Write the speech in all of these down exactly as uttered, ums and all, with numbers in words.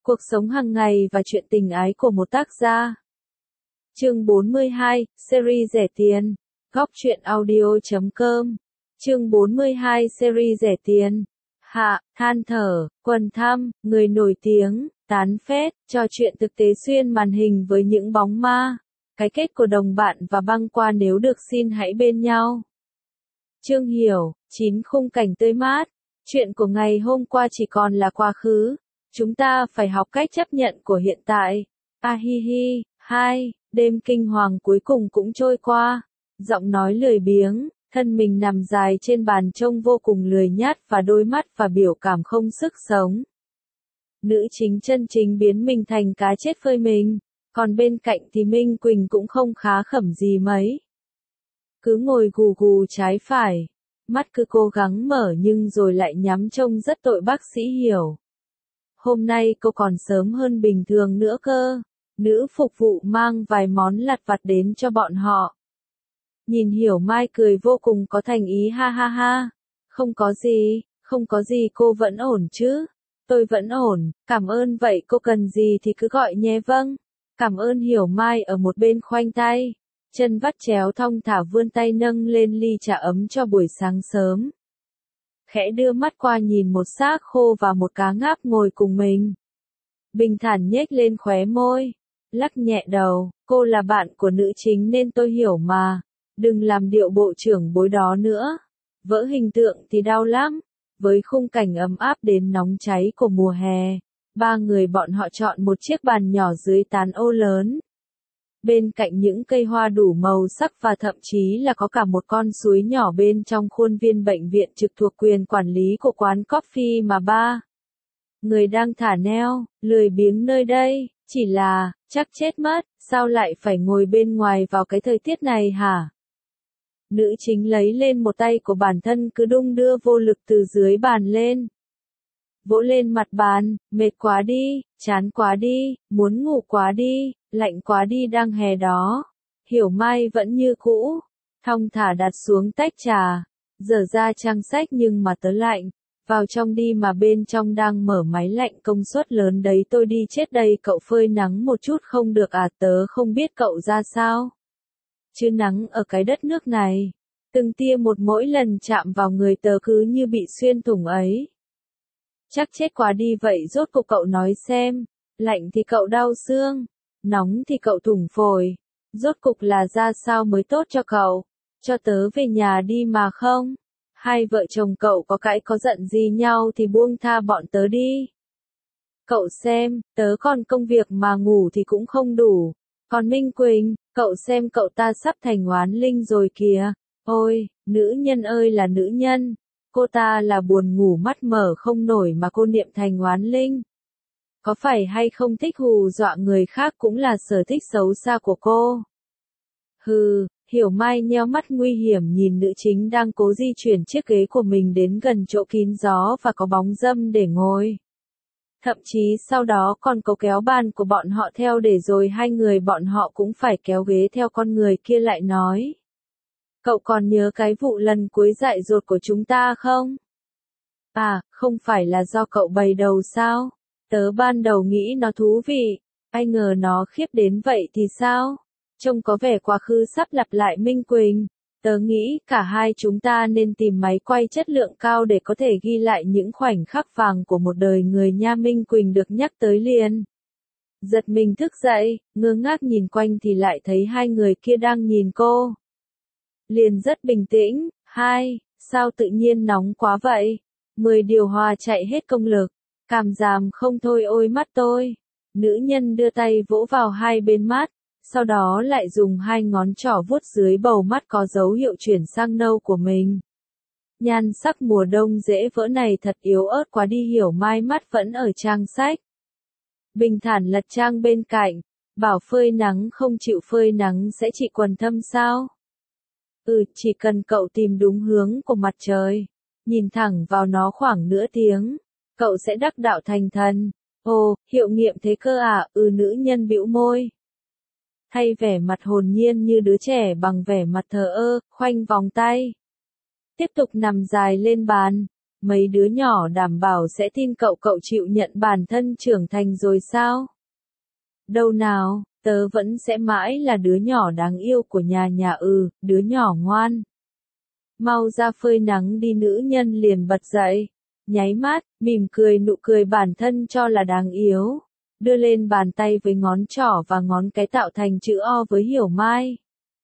Cuộc sống hàng ngày và chuyện tình ái của một tác gia. Chương bốn mươi hai, series rẻ tiền. Góc truyện audio chấm com. Chương bốn mươi hai, series rẻ tiền. Hạ, than thở, quần thăm, người nổi tiếng, tán phét, trò chuyện thực tế xuyên màn hình với những bóng ma. Cái kết của đồng bạn và băng qua nếu được xin hãy bên nhau. Chương hiểu, chín khung cảnh tươi mát. Chuyện của ngày hôm qua chỉ còn là quá khứ. Chúng ta phải học cách chấp nhận của hiện tại. A hi hi, hai, đêm kinh hoàng cuối cùng cũng trôi qua. Giọng nói lười biếng, thân mình nằm dài trên bàn trông vô cùng lười nhát và đôi mắt và biểu cảm không sức sống. Nữ chính chân chính biến mình thành cá chết phơi mình, còn bên cạnh thì Minh Quỳnh cũng không khá khẩm gì mấy. Cứ ngồi gù gù trái phải, mắt cứ cố gắng mở nhưng rồi lại nhắm trông rất tội bác sĩ Hiểu. Hôm nay cô còn sớm hơn bình thường nữa cơ. Nữ phục vụ mang vài món lặt vặt đến cho bọn họ. Nhìn Hiểu Mai cười vô cùng có thành ý ha ha ha. Không có gì, không có gì cô vẫn ổn chứ. Tôi vẫn ổn, cảm ơn vậy cô cần gì thì cứ gọi nhé vâng. Cảm ơn Hiểu Mai ở một bên khoanh tay. Chân vắt chéo thong thả vươn tay nâng lên ly trà ấm cho buổi sáng sớm. Khẽ đưa mắt qua nhìn một xác khô và một cá ngáp ngồi cùng mình. Bình thản nhếch lên khóe môi, lắc nhẹ đầu, cô là bạn của nữ chính nên tôi hiểu mà, đừng làm điệu bộ trưởng bối đó nữa. Vỡ hình tượng thì đau lắm, với khung cảnh ấm áp đến nóng cháy của mùa hè, ba người bọn họ chọn một chiếc bàn nhỏ dưới tán ô lớn. Bên cạnh những cây hoa đủ màu sắc và thậm chí là có cả một con suối nhỏ bên trong khuôn viên bệnh viện trực thuộc quyền quản lý của quán coffee mà ba người đang thả neo, lười biếng nơi đây, chỉ là, chắc chết mất, sao lại phải ngồi bên ngoài vào cái thời tiết này hả? Nữ chính lấy lên một tay của bản thân cứ đung đưa vô lực từ dưới bàn lên. Vỗ lên mặt bàn, mệt quá đi, chán quá đi, muốn ngủ quá đi, lạnh quá đi đang hè đó. Hiểu Mai vẫn như cũ, thong thả đặt xuống tách trà, dở ra trang sách nhưng mà tớ lạnh, vào trong đi mà bên trong đang mở máy lạnh công suất lớn đấy tôi đi chết đây cậu phơi nắng một chút không được à tớ không biết cậu ra sao. Chứ nắng ở cái đất nước này, từng tia một mỗi lần chạm vào người tớ cứ như bị xuyên thủng ấy. Chắc chết quá đi vậy rốt cuộc cậu nói xem, lạnh thì cậu đau xương, nóng thì cậu thủng phổi, rốt cục là ra sao mới tốt cho cậu, cho tớ về nhà đi mà không, hai vợ chồng cậu có cãi có giận gì nhau thì buông tha bọn tớ đi. Cậu xem, tớ còn công việc mà ngủ thì cũng không đủ, còn Minh Quỳnh, cậu xem cậu ta sắp thành oán linh rồi kìa, ôi, nữ nhân ơi là nữ nhân. Cô ta là buồn ngủ mắt mở không nổi mà cô niệm thành oán linh. Có phải hay không thích hù dọa người khác cũng là sở thích xấu xa của cô. Hừ, Hiểu Mai nheo mắt nguy hiểm nhìn nữ chính đang cố di chuyển chiếc ghế của mình đến gần chỗ kín gió và có bóng râm để ngồi. Thậm chí sau đó còn cố kéo bàn của bọn họ theo để rồi hai người bọn họ cũng phải kéo ghế theo con người kia lại nói. Cậu còn nhớ cái vụ lần cuối dại dột của chúng ta không? À, không phải là do cậu bày đầu sao? Tớ ban đầu nghĩ nó thú vị, ai ngờ nó khiếp đến vậy thì sao? Trông có vẻ quá khứ sắp lặp lại Minh Quỳnh. Tớ nghĩ cả hai chúng ta nên tìm máy quay chất lượng cao để có thể ghi lại những khoảnh khắc vàng của một đời người nha. Minh Quỳnh được nhắc tới liền. Giật mình thức dậy, ngơ ngác nhìn quanh thì lại thấy hai người kia đang nhìn cô. Liền rất bình tĩnh, hai, sao tự nhiên nóng quá vậy? Mười điều hòa chạy hết công lực, cảm giảm không thôi ôi mắt tôi. Nữ nhân đưa tay vỗ vào hai bên mắt, sau đó lại dùng hai ngón trỏ vuốt dưới bầu mắt có dấu hiệu chuyển sang nâu của mình. Nhan sắc mùa đông dễ vỡ này thật yếu ớt quá đi. Hiểu Mai mắt vẫn ở trang sách. Bình thản lật trang bên cạnh, bảo phơi nắng không chịu phơi nắng sẽ trị quần thâm sao? Ừ, chỉ cần cậu tìm đúng hướng của mặt trời, nhìn thẳng vào nó khoảng nửa tiếng, cậu sẽ đắc đạo thành thần. Ồ, hiệu nghiệm thế cơ à? Ừ, nữ nhân bĩu môi. Thay vẻ mặt hồn nhiên như đứa trẻ bằng vẻ mặt thờ ơ, khoanh vòng tay. Tiếp tục nằm dài lên bàn, mấy đứa nhỏ đảm bảo sẽ tin cậu cậu chịu nhận bản thân trưởng thành rồi sao? Đâu nào, tớ vẫn sẽ mãi là đứa nhỏ đáng yêu của nhà nhà ừ, đứa nhỏ ngoan. Mau ra phơi nắng đi, nữ nhân liền bật dậy. Nháy mắt, mỉm cười nụ cười bản thân cho là đáng yếu. Đưa lên bàn tay với ngón trỏ và ngón cái tạo thành chữ O với Hiểu Mai.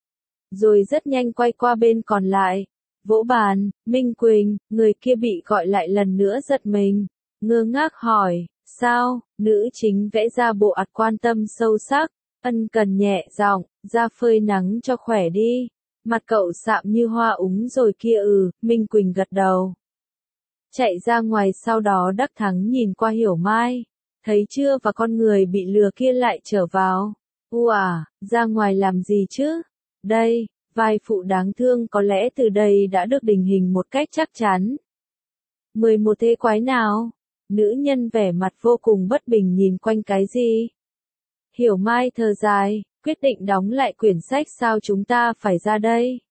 Rồi rất nhanh quay qua bên còn lại. Vỗ bàn, Minh Quỳnh, người kia bị gọi lại lần nữa giật mình. Ngơ ngác hỏi, sao, nữ chính vẽ ra bộ ạt quan tâm sâu sắc. Ân cần nhẹ giọng, ra phơi nắng cho khỏe đi. Mặt cậu sạm như hoa úng rồi kia ừ, Minh Quỳnh gật đầu. Chạy ra ngoài sau đó đắc thắng nhìn qua Hiểu Mai. Thấy chưa và con người bị lừa kia lại trở vào. U à, ra ngoài làm gì chứ? Đây, vai phụ đáng thương có lẽ từ đây đã được định hình một cách chắc chắn. mười một thế quái nào? Nữ nhân vẻ mặt vô cùng bất bình nhìn quanh cái gì? Hiểu Mai thở dài, quyết định đóng lại quyển sách. Sao chúng ta phải ra đây?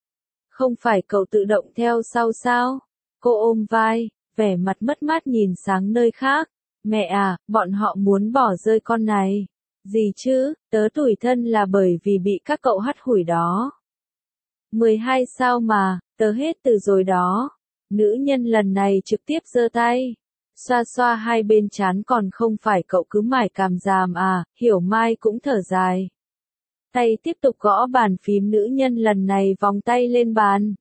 Không phải cậu tự động theo sau sao? Cô ôm vai, vẻ mặt mất mát nhìn sang nơi khác. Mẹ à, bọn họ muốn bỏ rơi con này. Gì chứ, tớ tủi thân là bởi vì bị các cậu hắt hủi đó. mười hai sao mà, tớ hết từ rồi đó. Nữ nhân lần này trực tiếp giơ tay. Xoa xoa hai bên trán, còn không phải cậu cứ mải càm ràm à? Hiểu Mai cũng thở dài. Tay tiếp tục gõ bàn phím, nữ nhân lần này vòng tay lên bàn.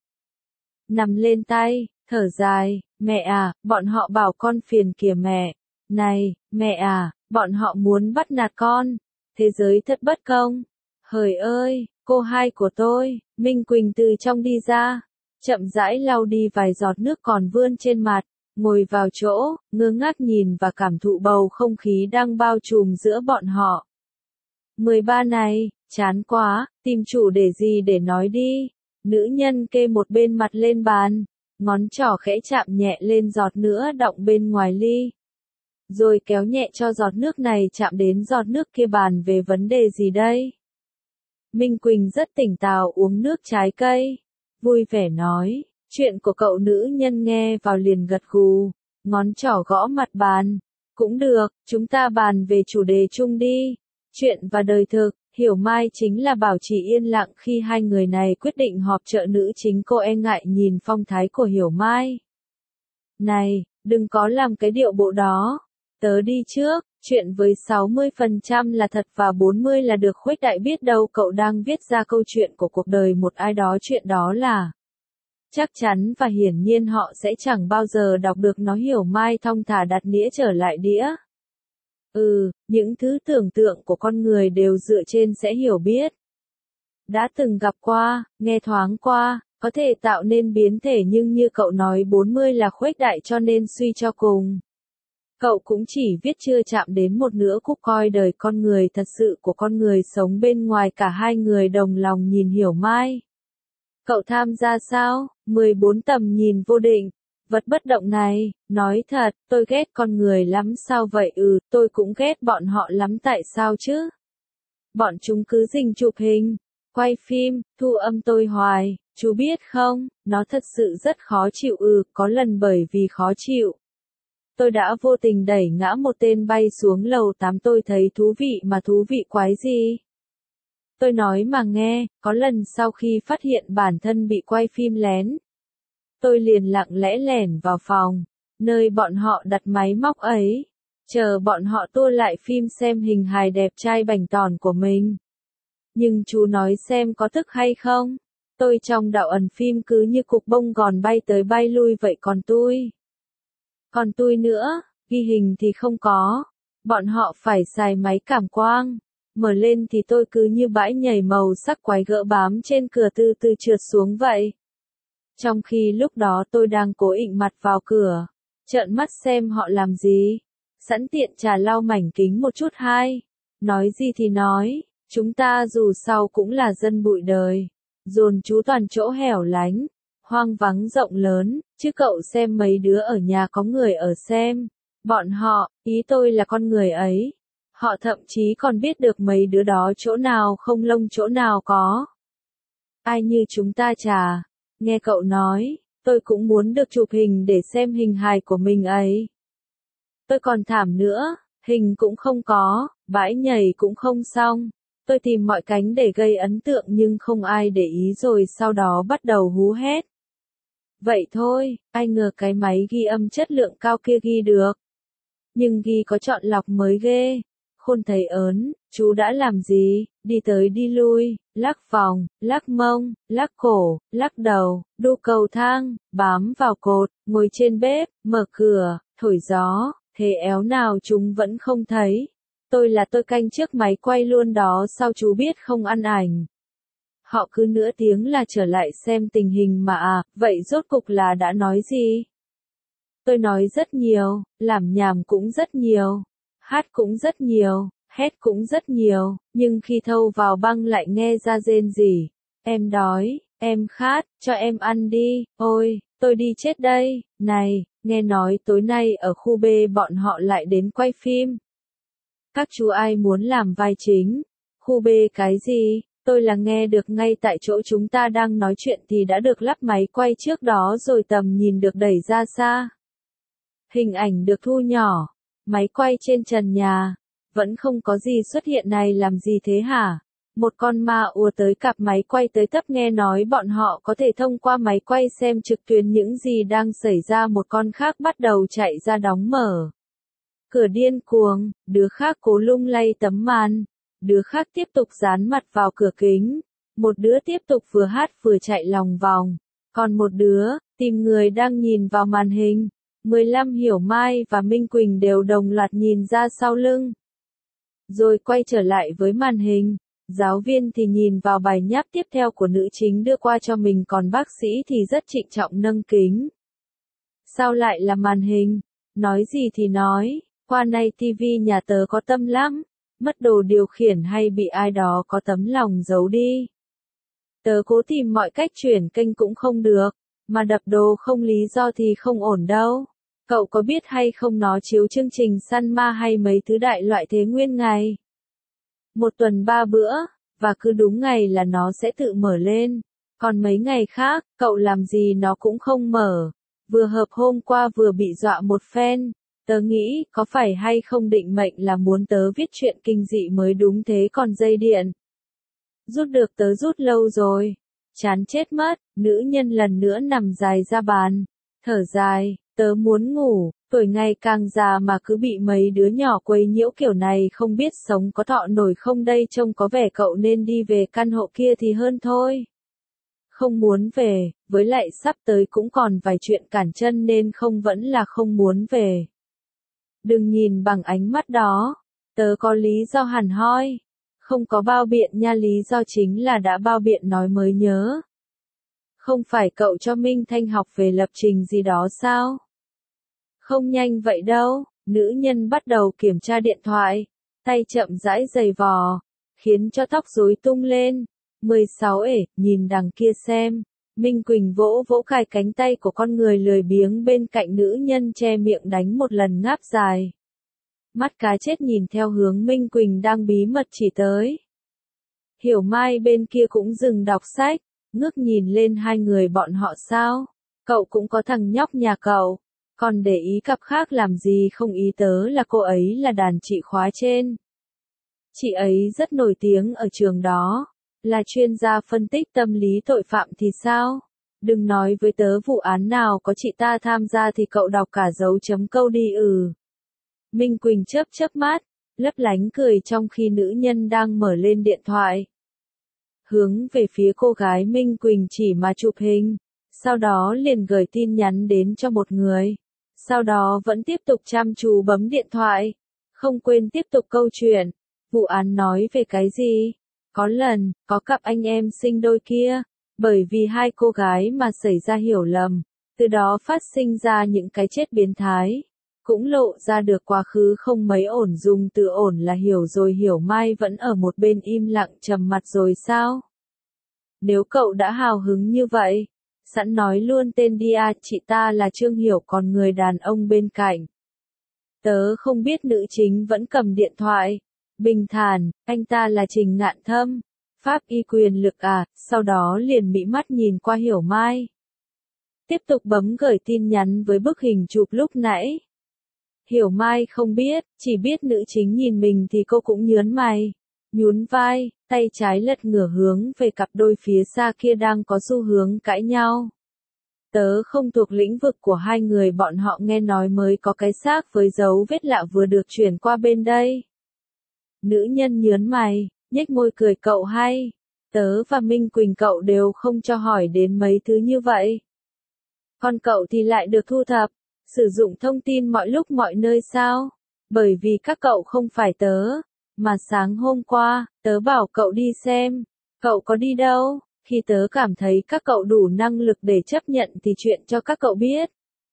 Nằm lên tay, thở dài, mẹ à, bọn họ bảo con phiền kìa mẹ. Này, mẹ à, bọn họ muốn bắt nạt con. Thế giới thật bất công. Hời ơi, cô hai của tôi. Minh Quỳnh từ trong đi ra. Chậm rãi lau đi vài giọt nước còn vươn trên mặt. Ngồi vào chỗ, ngơ ngác nhìn và cảm thụ bầu không khí đang bao trùm giữa bọn họ. mười ba này, chán quá, tìm chủ đề gì để nói đi. Nữ nhân kê một bên mặt lên bàn. Ngón trỏ khẽ chạm nhẹ lên giọt nữa đọng bên ngoài ly. Rồi kéo nhẹ cho giọt nước này chạm đến giọt nước kia. Bàn về vấn đề gì đây? Minh Quỳnh rất tỉnh táo uống nước trái cây. Vui vẻ nói, chuyện của cậu. Nữ nhân nghe vào liền gật gù, ngón trỏ gõ mặt bàn. Cũng được, chúng ta bàn về chủ đề chung đi. Chuyện và đời thực. Hiểu Mai chính là bảo trì yên lặng khi hai người này quyết định họp chợ. Nữ chính cô e ngại nhìn phong thái của Hiểu Mai. Này, đừng có làm cái điệu bộ đó. Tớ đi trước, chuyện với sáu mươi phần trăm là thật và bốn mươi là được khuếch đại, biết đâu cậu đang viết ra câu chuyện của cuộc đời một ai đó. Chuyện đó là chắc chắn và hiển nhiên họ sẽ chẳng bao giờ đọc được nó. Hiểu Mai thong thả đặt đĩa trở lại đĩa. Ừ, những thứ tưởng tượng của con người đều dựa trên sẽ hiểu biết. Đã từng gặp qua, nghe thoáng qua, có thể tạo nên biến thể, nhưng như cậu nói bốn mươi là khuếch đại cho nên suy cho cùng. Cậu cũng chỉ viết chưa chạm đến một nửa khúc coi đời con người thật sự của con người sống bên ngoài. Cả hai người đồng lòng nhìn Hiểu Mai. Cậu tham gia sao? mười bốn tầm nhìn vô định. Vật bất động này, nói thật, tôi ghét con người lắm. Sao vậy? Ừ, tôi cũng ghét bọn họ lắm. Tại sao chứ? Bọn chúng cứ rình chụp hình, quay phim, thu âm tôi hoài, chú biết không, nó thật sự rất khó chịu. Ừ, có lần bởi vì khó chịu, tôi đã vô tình đẩy ngã một tên bay xuống lầu tám. Tôi thấy thú vị mà. Thú vị quái gì? Tôi nói mà nghe, có lần sau khi phát hiện bản thân bị quay phim lén, tôi liền lặng lẽ lẻn vào phòng, nơi bọn họ đặt máy móc ấy, chờ bọn họ tua lại phim xem hình hài đẹp trai bảnh tỏn của mình. Nhưng chú nói xem có tức hay không? Tôi trong đạo ẩn phim cứ như cục bông gòn bay tới bay lui vậy. Còn tôi, còn tôi nữa, ghi hình thì không có. Bọn họ phải xài máy cảm quang. Mở lên thì tôi cứ như bãi nhảy màu sắc quái gở bám trên cửa từ từ trượt xuống vậy. Trong khi lúc đó tôi đang cố ịnh mặt vào cửa, trợn mắt xem họ làm gì. Sẵn tiện trà lau mảnh kính một chút. Hai, nói gì thì nói, chúng ta dù sao cũng là dân bụi đời. Dồn trú toàn chỗ hẻo lánh, hoang vắng rộng lớn, chứ cậu xem mấy đứa ở nhà có người ở xem. Bọn họ, ý tôi là con người ấy. Họ thậm chí còn biết được mấy đứa đó chỗ nào không lông chỗ nào có. Ai như chúng ta chả. Nghe cậu nói, Tôi cũng muốn được chụp hình để xem hình hài của mình ấy. Tôi còn thảm nữa, hình cũng không có, bãi nhảy cũng không xong. Tôi tìm mọi cánh để gây ấn tượng nhưng không ai để ý rồi sau đó bắt đầu hú hét. Vậy thôi, ai ngờ cái máy ghi âm chất lượng cao kia ghi được. Nhưng ghi có chọn lọc mới ghê. Khôn thấy ớn, chú đã làm gì, đi tới đi lui, lắc vòng, lắc mông, lắc cổ, lắc đầu, đu cầu thang, bám vào cột, ngồi trên bếp, mở cửa, thổi gió, thế éo nào chúng vẫn không thấy. Tôi là tôi canh trước máy quay luôn đó sao chú biết không ăn ảnh. Họ cứ nửa tiếng là trở lại xem tình hình mà à, vậy rốt cục là đã nói gì? Tôi nói rất nhiều, làm nhảm cũng rất nhiều, hát cũng rất nhiều, hét cũng rất nhiều, nhưng khi thâu vào băng lại nghe ra rên rỉ. Em đói, em khát, cho em ăn đi, ôi, tôi đi chết đây, này, nghe nói tối nay ở khu B bọn họ lại đến quay phim. Các chú ai muốn làm vai chính? Khu B cái gì? Tôi là nghe được ngay tại chỗ chúng ta đang nói chuyện thì đã được lắp máy quay trước đó rồi tầm nhìn được đẩy ra xa. Hình ảnh được thu nhỏ, máy quay trên trần nhà, vẫn không có gì xuất hiện này làm gì thế hả? Một con ma ùa tới cặp máy quay tới tấp nghe nói bọn họ có thể thông qua máy quay xem trực tuyến những gì đang xảy ra một con khác bắt đầu chạy ra đóng mở. Cửa điên cuồng, đứa khác cố lung lay tấm màn, đứa khác tiếp tục dán mặt vào cửa kính, một đứa tiếp tục vừa hát vừa chạy lòng vòng, còn một đứa, tìm người đang nhìn vào màn hình. mười lăm Hiểu Mai và Minh Quỳnh đều đồng loạt nhìn ra sau lưng. Rồi quay trở lại với màn hình, giáo viên thì nhìn vào bài nháp tiếp theo của nữ chính đưa qua cho mình còn bác sĩ thì rất trịnh trọng nâng kính. Sao lại là màn hình? Nói gì thì nói, qua nay tivi nhà tớ có tâm lắm, mất đồ điều khiển hay bị ai đó có tấm lòng giấu đi. Tớ cố tìm mọi cách chuyển kênh cũng không được, mà đập đồ không lý do thì không ổn đâu. Cậu có biết hay không nó chiếu chương trình săn ma hay mấy thứ đại loại thế nguyên ngày? Một tuần ba bữa, và cứ đúng ngày là nó sẽ tự mở lên. Còn mấy ngày khác, cậu làm gì nó cũng không mở. Vừa hợp hôm qua vừa bị dọa một phen. Tớ nghĩ, có phải hay không định mệnh là muốn tớ viết chuyện kinh dị mới đúng thế còn dây điện. Rút được tớ rút lâu rồi. Chán chết mất, nữ nhân lần nữa nằm dài ra bàn. Thở dài, tớ muốn ngủ, tuổi ngày càng già mà cứ bị mấy đứa nhỏ quấy nhiễu kiểu này không biết sống có thọ nổi không đây trông có vẻ cậu nên đi về căn hộ kia thì hơn thôi. Không muốn về, với lại sắp tới cũng còn vài chuyện cản chân nên không vẫn là không muốn về. Đừng nhìn bằng ánh mắt đó, tớ có lý do hẳn hoi. Không có bao biện nha, lý do chính là đã bao biện nói mới nhớ. Không phải cậu cho Minh Thanh học về lập trình gì đó sao? Không nhanh vậy đâu, nữ nhân bắt đầu kiểm tra điện thoại, tay chậm rãi giày vò, khiến cho tóc rối tung lên. mười sáu ể, nhìn đằng kia xem. Minh Quỳnh vỗ vỗ cài cánh tay của con người lười biếng bên cạnh nữ nhân che miệng đánh một lần ngáp dài. Mắt cá chết nhìn theo hướng Minh Quỳnh đang bí mật chỉ tới. Hiểu Mai bên kia cũng dừng đọc sách, ngước nhìn lên hai người bọn họ sao? Cậu cũng có thằng nhóc nhà cậu, còn để ý cặp khác làm gì không ý tớ là cô ấy là đàn chị khóa trên. Chị ấy rất nổi tiếng ở trường đó, là chuyên gia phân tích tâm lý tội phạm thì sao? Đừng nói với tớ vụ án nào có chị ta tham gia thì cậu đọc cả dấu chấm câu đi ừ. Minh Quỳnh chớp chớp mắt, lấp lánh cười trong khi nữ nhân đang mở lên điện thoại. Hướng về phía cô gái Minh Quỳnh chỉ mà chụp hình, sau đó liền gửi tin nhắn đến cho một người. Sau đó vẫn tiếp tục chăm chú bấm điện thoại, không quên tiếp tục câu chuyện. Vụ án nói về cái gì? Có lần, có cặp anh em sinh đôi kia, bởi vì hai cô gái mà xảy ra hiểu lầm, từ đó phát sinh ra những cái chết biến thái. Cũng lộ ra được quá khứ không mấy ổn, dùng từ ổn là hiểu rồi. Hiểu Mai vẫn ở một bên im lặng trầm mặt rồi sao? Nếu cậu đã hào hứng như vậy, sẵn nói luôn tên đi à, chị ta là Trương Hiểu còn người đàn ông bên cạnh. Tớ không biết. Nữ chính vẫn cầm điện thoại, bình thản, anh ta là Trình Ngạn Thâm, pháp y quyền lực à, sau đó liền mị mắt nhìn qua Hiểu Mai. Tiếp tục bấm gửi tin nhắn với bức hình chụp lúc nãy. Hiểu Mai không biết, chỉ biết nữ chính nhìn mình thì cô cũng nhớn mày, nhún vai, tay trái lật ngửa hướng về cặp đôi phía xa kia đang có xu hướng cãi nhau. Tớ không thuộc lĩnh vực của hai người bọn họ, nghe nói mới có cái xác với dấu vết lạ vừa được chuyển qua bên đây. Nữ nhân nhớn mày, nhếch môi cười, cậu hay. Tớ và Minh Quỳnh cậu đều không cho hỏi đến mấy thứ như vậy. Còn cậu thì lại được thu thập, sử dụng thông tin mọi lúc mọi nơi sao? Bởi vì các cậu không phải tớ, mà sáng hôm qua, tớ bảo cậu đi xem. Cậu có đi đâu? Khi tớ cảm thấy các cậu đủ năng lực để chấp nhận thì chuyện cho các cậu biết.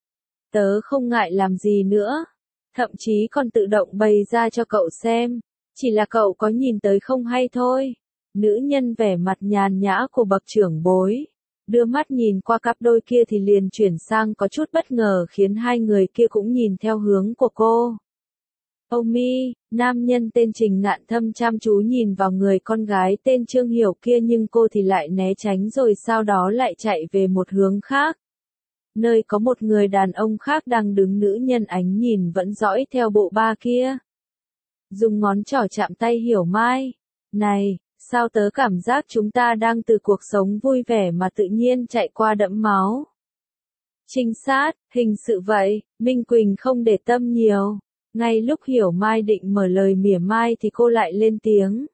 Tớ không ngại làm gì nữa. Thậm chí còn tự động bày ra cho cậu xem. Chỉ là cậu có nhìn tới không hay thôi. Nữ nhân vẻ mặt nhàn nhã của bậc trưởng bối. Đưa mắt nhìn qua cặp đôi kia thì liền chuyển sang có chút bất ngờ, khiến hai người kia cũng nhìn theo hướng của cô. Âu Mi, nam nhân tên Trình Ngạn Thâm chăm chú nhìn vào người con gái tên Trương Hiểu kia, nhưng cô thì lại né tránh rồi sau đó lại chạy về một hướng khác. Nơi có một người đàn ông khác đang đứng, nữ nhân ánh nhìn vẫn dõi theo bộ ba kia. Dùng ngón trỏ chạm tay Hiểu Mai. Này, sao tớ cảm giác chúng ta đang từ cuộc sống vui vẻ mà tự nhiên chạy qua đẫm máu. Trinh sát, hình sự vậy, Minh Quỳnh không để tâm nhiều. Ngay lúc Hiểu Mai định mở lời mỉa mai thì cô lại lên tiếng.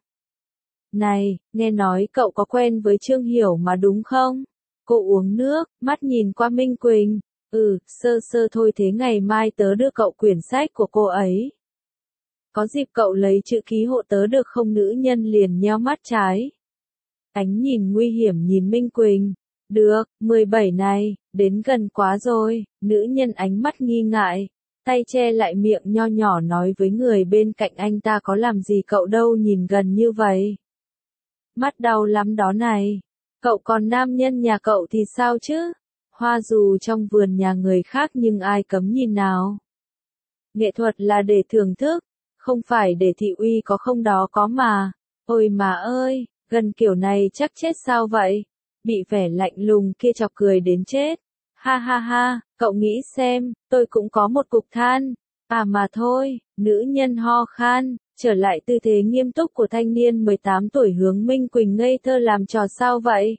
Này, nghe nói cậu có quen với Trương Hiểu mà đúng không? Cô uống nước, mắt nhìn qua Minh Quỳnh. Ừ, sơ sơ thôi, thế ngày mai tớ đưa cậu quyển sách của cô ấy. Có dịp cậu lấy chữ ký hộ tớ được không? Nữ nhân liền nheo mắt trái. Ánh nhìn nguy hiểm nhìn Minh Quỳnh. Được, mười bảy này, đến gần quá rồi. Nữ nhân ánh mắt nghi ngại. Tay che lại miệng nho nhỏ nói với người bên cạnh, anh ta có làm gì cậu đâu, nhìn gần như vậy. Mắt đau lắm đó này. Cậu còn nam nhân nhà cậu thì sao chứ? Hoa dù trong vườn nhà người khác nhưng ai cấm nhìn nào. Nghệ thuật là để thưởng thức, không phải để thị uy, có không đó có mà. Ôi mà ơi, gần kiểu này chắc chết sao vậy? Bị vẻ lạnh lùng kia chọc cười đến chết. Ha ha ha, cậu nghĩ xem, tôi cũng có một cục than. À mà thôi, nữ nhân ho khan, trở lại tư thế nghiêm túc của thanh niên mười tám tuổi, hướng Minh Quỳnh ngây thơ làm trò sao vậy?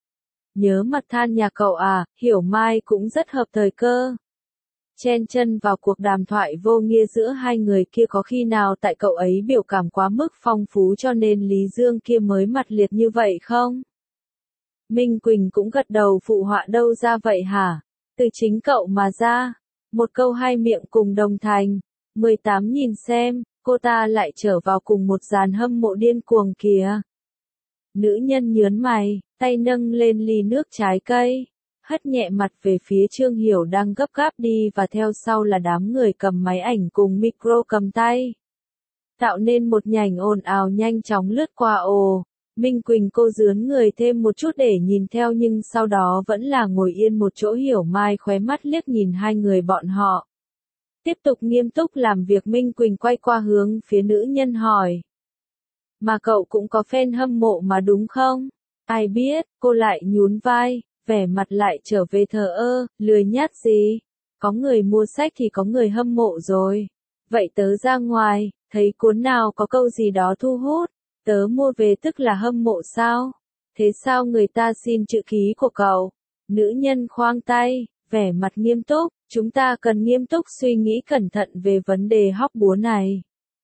Nhớ mặt than nhà cậu à? Hiểu Mai cũng rất hợp thời cơ. Chen chân vào cuộc đàm thoại vô nghĩa giữa hai người kia, có khi nào tại cậu ấy biểu cảm quá mức phong phú cho nên Lý Dương kia mới mặt liệt như vậy không? Minh Quỳnh cũng gật đầu phụ họa, đâu ra vậy hả? Từ chính cậu mà ra. Một câu hai miệng cùng đồng thành. mười tám nhìn xem, cô ta lại trở vào cùng một dàn hâm mộ điên cuồng kìa. Nữ nhân nhớn mày, tay nâng lên ly nước trái cây. Hất nhẹ mặt về phía Trương Hiểu đang gấp gáp đi, và theo sau là đám người cầm máy ảnh cùng micro cầm tay. Tạo nên một nhành ồn ào nhanh chóng lướt qua. Ồ, Minh Quỳnh cô dướn người thêm một chút để nhìn theo, nhưng sau đó vẫn là ngồi yên một chỗ. Hiểu Mai khóe mắt liếc nhìn hai người bọn họ. Tiếp tục nghiêm túc làm việc. Minh Quỳnh quay qua hướng phía nữ nhân hỏi. Mà cậu cũng có fan hâm mộ mà đúng không? Ai biết, cô lại nhún vai, vẻ mặt lại trở về thờ ơ, lười nhác gì. Có người mua sách thì có người hâm mộ rồi. Vậy tớ ra ngoài, thấy cuốn nào có câu gì đó thu hút, tớ mua về tức là hâm mộ sao? Thế sao người ta xin chữ ký của cậu? Nữ nhân khoang tay, vẻ mặt nghiêm túc, chúng ta cần nghiêm túc suy nghĩ cẩn thận về vấn đề hóc búa này.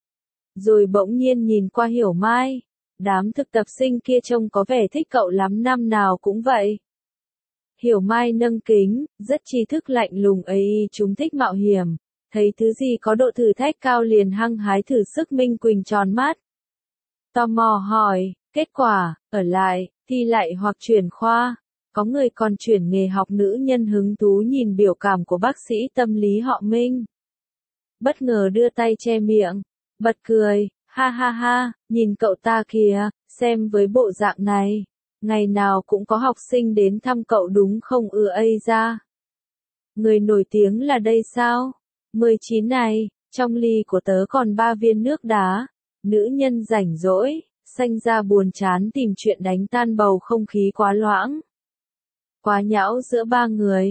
Rồi bỗng nhiên nhìn qua Hiểu Mai. Đám thực tập sinh kia trông có vẻ thích cậu lắm, năm nào cũng vậy. Hiểu Mai nâng kính, rất tri thức lạnh lùng ấy, chúng thích mạo hiểm. Thấy thứ gì có độ thử thách cao liền hăng hái thử sức. Minh Quỳnh tròn mắt. Tò mò hỏi, kết quả, ở lại, thi lại hoặc chuyển khoa. Có người còn chuyển nghề học. Nữ nhân hứng thú nhìn biểu cảm của bác sĩ tâm lý họ Minh. Bất ngờ đưa tay che miệng, bật cười, ha ha ha, nhìn cậu ta kìa, xem với bộ dạng này. Ngày nào cũng có học sinh đến thăm cậu đúng không? Ừ ây ra. Người nổi tiếng là đây sao? mười chín này, trong ly của tớ còn ba viên nước đá. Nữ nhân rảnh rỗi, sanh ra buồn chán tìm chuyện đánh tan bầu không khí quá loãng. Quá nhão giữa ba người,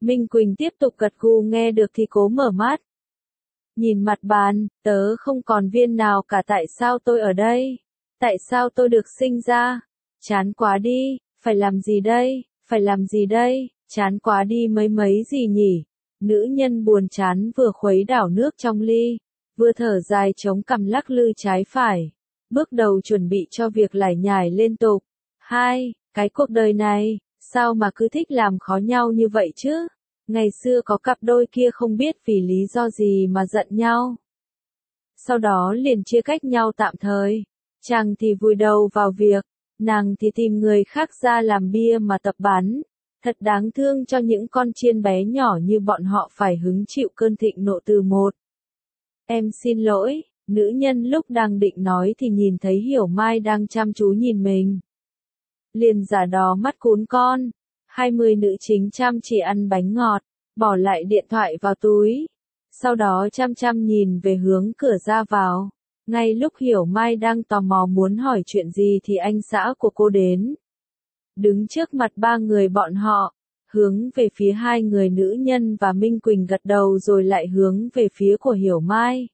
Minh Quỳnh tiếp tục gật gù, nghe được thì cố mở mắt. Nhìn mặt bàn, tớ không còn viên nào cả, tại sao tôi ở đây? Tại sao tôi được sinh ra? Chán quá đi, phải làm gì đây? Phải làm gì đây? Chán quá đi mấy mấy gì nhỉ? Nữ nhân buồn chán vừa khuấy đảo nước trong ly, vừa thở dài chống cằm lắc lư trái phải, bước đầu chuẩn bị cho việc lải nhải liên tục. Hai, cái cuộc đời này, sao mà cứ thích làm khó nhau như vậy chứ? Ngày xưa có cặp đôi kia không biết vì lý do gì mà giận nhau. Sau đó liền chia cách nhau tạm thời. Chàng thì vùi đầu vào việc, nàng thì tìm người khác ra làm bia mà tập bán. Thật đáng thương cho những con chiên bé nhỏ như bọn họ phải hứng chịu cơn thịnh nộ từ một. Em xin lỗi, nữ nhân lúc đang định nói thì nhìn thấy Hiểu Mai đang chăm chú nhìn mình. Liền giả đò mắt cún con. Hai mươi nữ chính chăm chỉ ăn bánh ngọt, bỏ lại điện thoại vào túi. Sau đó chăm chăm nhìn về hướng cửa ra vào. Ngay lúc Hiểu Mai đang tò mò muốn hỏi chuyện gì thì anh xã của cô đến. Đứng trước mặt ba người bọn họ, hướng về phía hai người nữ nhân và Minh Quỳnh gật đầu rồi lại hướng về phía của Hiểu Mai.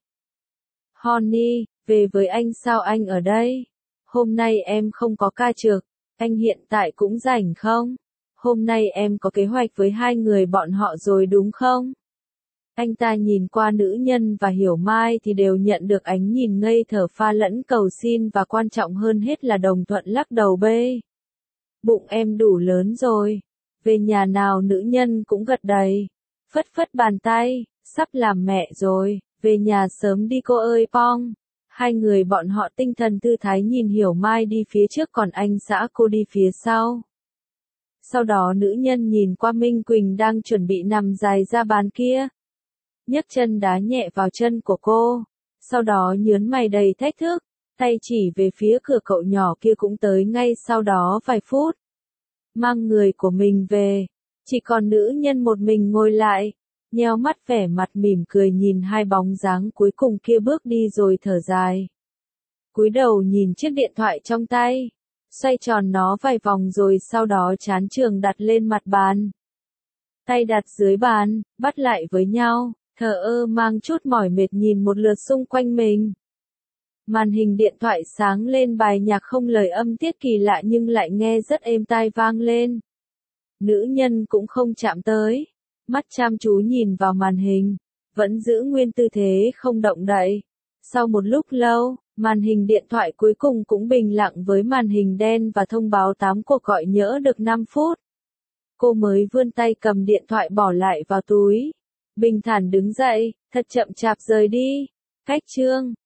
Honey, về với anh sao anh ở đây? Hôm nay em không có ca trực, anh hiện tại cũng rảnh không? Hôm nay em có kế hoạch với hai người bọn họ rồi đúng không? Anh ta nhìn qua nữ nhân và Hiểu Mai thì đều nhận được ánh nhìn ngây thở pha lẫn cầu xin và quan trọng hơn hết là đồng thuận lắc đầu bê. Bụng em đủ lớn rồi. Về nhà nào nữ nhân cũng gật đầy. Phất phất bàn tay, sắp làm mẹ rồi, về nhà sớm đi cô ơi Pong. Hai người bọn họ tinh thần tư thái nhìn Hiểu Mai đi phía trước còn anh xã cô đi phía sau. Sau đó nữ nhân nhìn qua Minh Quỳnh đang chuẩn bị nằm dài ra bàn kia. Nhấc chân đá nhẹ vào chân của cô. Sau đó nhớn mày đầy thách thức, tay chỉ về phía cửa cậu nhỏ kia cũng tới ngay sau đó vài phút. Mang người của mình về. Chỉ còn nữ nhân một mình ngồi lại. Nheo mắt vẻ mặt mỉm cười nhìn hai bóng dáng cuối cùng kia bước đi rồi thở dài. Cúi đầu nhìn chiếc điện thoại trong tay. Xoay tròn nó vài vòng rồi sau đó trán trường đặt lên mặt bàn. Tay đặt dưới bàn, bắt lại với nhau, thờ ơ mang chút mỏi mệt nhìn một lượt xung quanh mình. Màn hình điện thoại sáng lên bài nhạc không lời âm tiết kỳ lạ nhưng lại nghe rất êm tai vang lên. Nữ nhân cũng không chạm tới, mắt chăm chú nhìn vào màn hình, vẫn giữ nguyên tư thế không động đậy. Sau một lúc lâu, màn hình điện thoại cuối cùng cũng bình lặng với màn hình đen và thông báo tám cuộc gọi nhỡ được năm phút. Cô mới vươn tay cầm điện thoại bỏ lại vào túi. Bình thản đứng dậy, thật chậm chạp rời đi. Cách chương